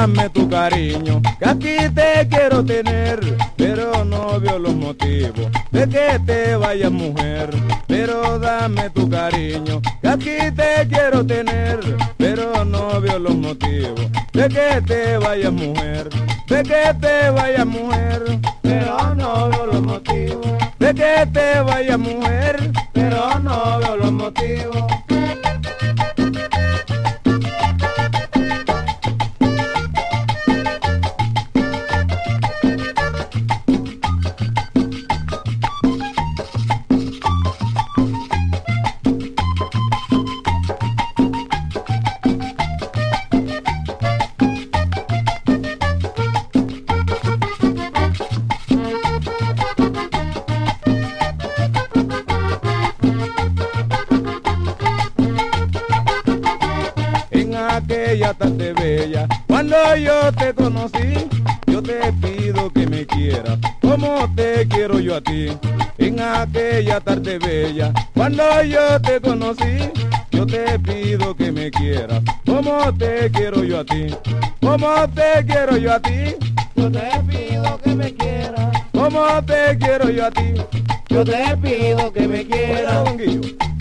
dame tu cariño, que aquí te quiero tener, pero no veo los motivos de que te vayas, mujer. Pero dame tu cariño, que aquí te quiero tener, pero no veo los motivos de que te vayas, mujer. De que te vayas, mujer, pero no veo los motivos de que te vayas, mujer, pero no veo los motivos. Aquella tarde bella, cuando yo te conocí, yo te pido que me quieras, como te quiero yo a ti. En aquella tarde bella, cuando yo te conocí, yo te pido que me quieras, como te quiero yo a ti. Como te quiero yo a ti, yo te pido que me quieras, como te quiero yo a ti. Yo te pido que me quieras.